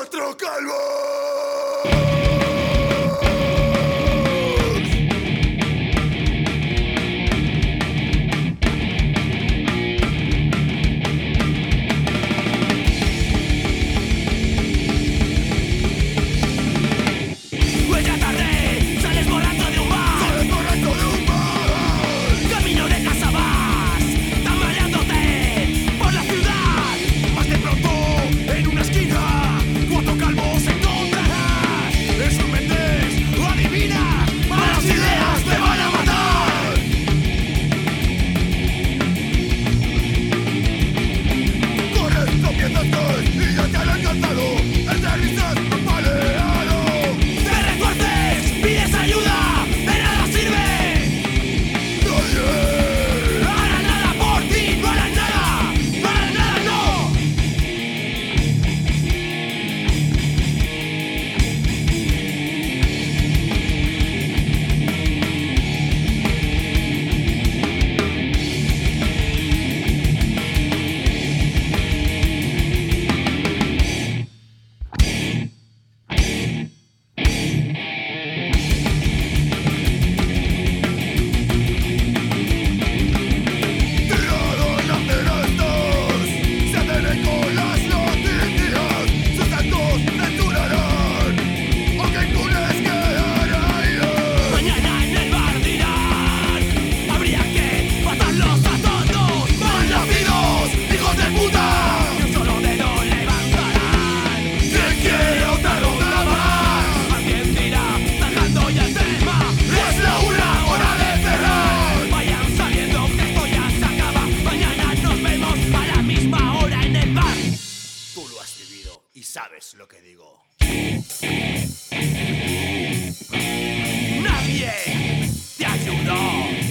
¡Cuatro calvos! Huella tarde, sales borracho de un bar. ¡Sales borracho de un bar! Camino de casa vas, tambaleándote por la ciudad. Más de pronto, en una esquina, cuatro calvos encontrarás. Es un Méndez, adivina, malas ideas te van a matar. Corres, tropiezas y ya te han alcanzado. Entre risas, paleado. Te retuerces, pides ayuda, de nada sirve. Nadie. No harán nada por ti, no harán nada, no harán nada, no. Tirado en estos, se hacen eco las noticias. Sus actos censurarán, aunque impunes quedarán. Mañana en el bar dirán, habría que matarlos a todos. ¡Mal nacidos, hijos de puta! Ni un solo dedo levantarán. ¿Quién quiere otra ronda más? Alguien dirá, sacando ya el tema. ¡Es la una hora de cerrar! Vayan saliendo que esto ya se acaba. Mañana nos vemos a la misma hora en el bar. Tú lo has vivido y sabes lo que digo. Nadie te ayudó.